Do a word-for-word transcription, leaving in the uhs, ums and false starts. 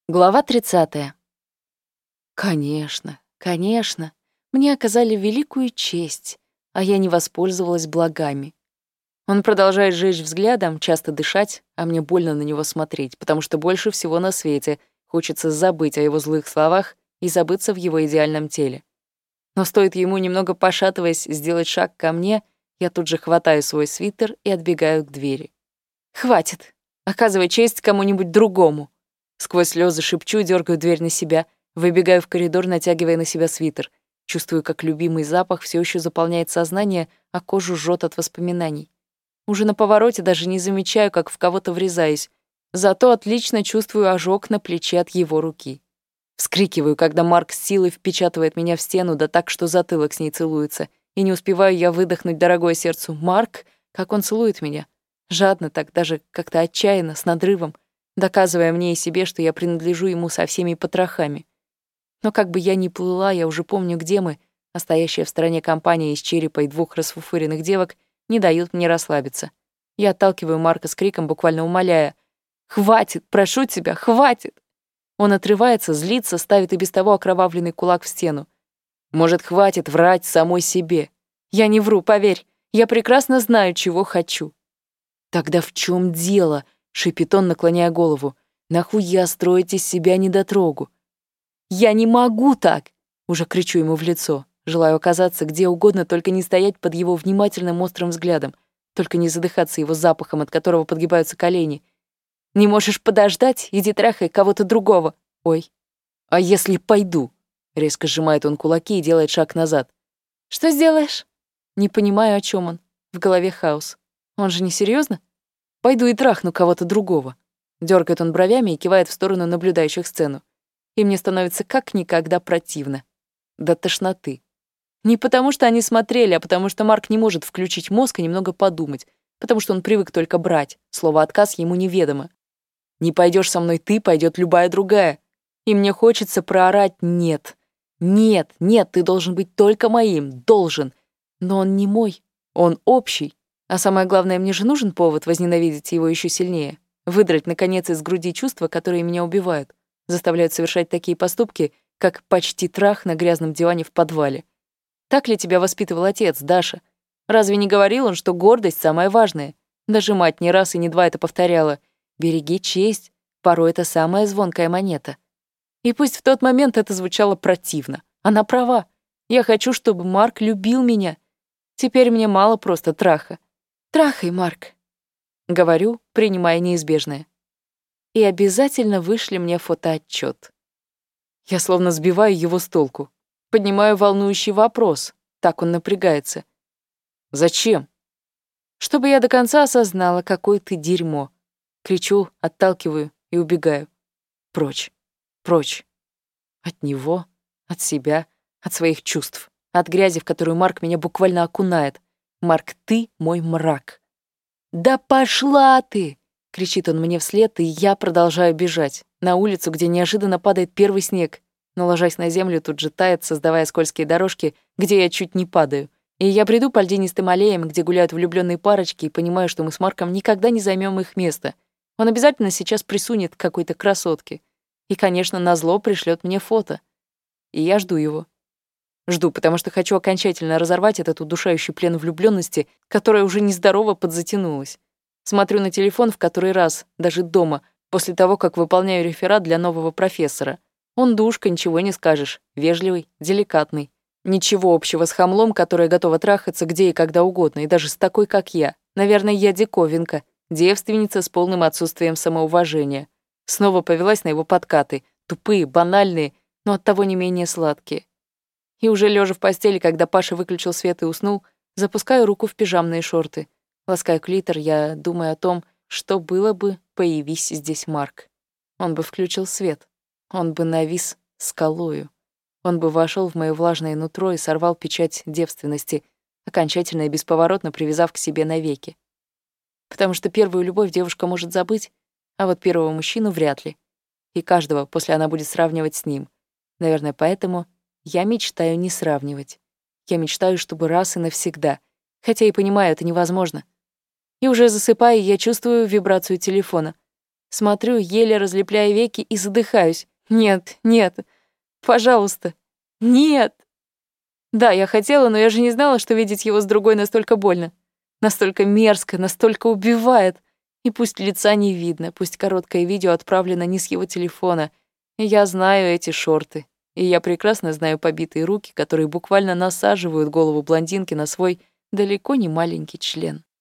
Глава тридцатая. Конечно, конечно, мне оказали великую честь, а я не воспользовалась благами. Он продолжает жечь взглядом, часто дышать, а мне больно на него смотреть, потому что больше всего на свете хочется забыть о его злых словах и забыться в его идеальном теле. Но стоит ему, немного пошатываясь, сделать шаг ко мне, я тут же хватаю свой свитер и отбегаю к двери. «Хватит! Оказывай честь кому-нибудь другому!» Сквозь слезы шепчу, дергаю дверь на себя, выбегаю в коридор, натягивая на себя свитер. Чувствую, как любимый запах все еще заполняет сознание, а кожу жжет от воспоминаний. Уже на повороте даже не замечаю, как в кого-то врезаюсь. Зато отлично чувствую ожог на плече от его руки. Вскрикиваю, когда Марк с силой впечатывает меня в стену, да так, что затылок с ней целуется. И не успеваю я выдохнуть дорогое сердцу. Марк, как он целует меня. Жадно так, даже как-то отчаянно, с надрывом, доказывая мне и себе, что я принадлежу ему со всеми потрохами. Но как бы я ни плыла, я уже помню, где мы, а стоящая в стороне компания из черепа и двух расфуфыренных девок не дают мне расслабиться. Я отталкиваю Марка с криком, буквально умоляя: «Хватит, прошу тебя, хватит!» Он отрывается, злится, ставит и без того окровавленный кулак в стену. Может, хватит врать самой себе? Я не вру, поверь, я прекрасно знаю, чего хочу. Тогда в чем дело? Шипит он, наклоняя голову. «Нахуя строить из себя недотрогу?» «Я не могу так!» Уже кричу ему в лицо. Желаю оказаться где угодно, только не стоять под его внимательным острым взглядом, только не задыхаться его запахом, от которого подгибаются колени. «Не можешь подождать? Иди трахай кого-то другого!» «Ой, а если пойду?» Резко сжимает он кулаки и делает шаг назад. «Что сделаешь?» Не понимаю, о чем он. В голове хаос. Он же не серьезно? «Пойду и трахну кого-то другого». Дёргает он бровями и кивает в сторону наблюдающих сцену. И мне становится как никогда противно. До тошноты. Не потому что они смотрели, а потому что Марк не может включить мозг и немного подумать, потому что он привык только брать, слово «отказ» ему неведомо. «Не пойдешь со мной ты, пойдет любая другая». И мне хочется проорать «нет». «Нет, нет, ты должен быть только моим, должен». Но он не мой, он общий. А самое главное, мне же нужен повод возненавидеть его еще сильнее, выдрать, наконец, из груди чувства, которые меня убивают, заставляют совершать такие поступки, как почти трах на грязном диване в подвале. Так ли тебя воспитывал отец, Даша? Разве не говорил он, что гордость самое важное? Даже мать не раз и не два это повторяла. Береги честь, порой это самая звонкая монета. И пусть в тот момент это звучало противно. Она права. Я хочу, чтобы Марк любил меня. Теперь мне мало просто траха. «Трахай, Марк», — говорю, принимая неизбежное. И обязательно вышли мне фотоотчет. Я словно сбиваю его с толку. Поднимаю волнующий вопрос. Так он напрягается. «Зачем?» Чтобы я до конца осознала, какое ты дерьмо. Кричу, отталкиваю и убегаю. Прочь, прочь. От него, от себя, от своих чувств. От грязи, в которую Марк меня буквально окунает. Марк, ты мой мрак. «Да пошла ты!» — кричит он мне вслед, и я продолжаю бежать. На улицу, где неожиданно падает первый снег. Но, ложась на землю, тут же тает, создавая скользкие дорожки, где я чуть не падаю. И я бреду по льдинистым аллеям, где гуляют влюбленные парочки, и понимаю, что мы с Марком никогда не займем их место. Он обязательно сейчас присунет к какой-то красотке. И, конечно, назло пришлет мне фото. И я жду его. Жду, потому что хочу окончательно разорвать этот удушающий плен влюблённости, которая уже нездорово подзатянулась. Смотрю на телефон в который раз, даже дома, после того, как выполняю реферат для нового профессора. Он душка, ничего не скажешь, вежливый, деликатный. Ничего общего с хамлом, которая готова трахаться где и когда угодно, и даже с такой, как я. Наверное, я диковинка, девственница с полным отсутствием самоуважения. Снова повелась на его подкаты, тупые, банальные, но оттого не менее сладкие. И уже лежа в постели, когда Паша выключил свет и уснул, запускаю руку в пижамные шорты. Ласкаю клитор, я думаю о том, что было бы, появись здесь Марк. Он бы включил свет, он бы навис скалою. Он бы вошел в моё влажное нутро и сорвал печать девственности, окончательно и бесповоротно привязав к себе навеки. Потому что первую любовь девушка может забыть, а вот первого мужчину вряд ли. И каждого после она будет сравнивать с ним. Наверное, поэтому я мечтаю не сравнивать. Я мечтаю, чтобы раз и навсегда. Хотя и понимаю, это невозможно. И уже засыпая, я чувствую вибрацию телефона. Смотрю, еле разлепляя веки, и задыхаюсь. Нет, нет, пожалуйста, нет. Да, я хотела, но я же не знала, что видеть его с другой настолько больно. Настолько мерзко, настолько убивает. И пусть лица не видно, пусть короткое видео отправлено не с его телефона. Я знаю эти шорты. И я прекрасно знаю побитые руки, которые буквально насаживают голову блондинки на свой далеко не маленький член.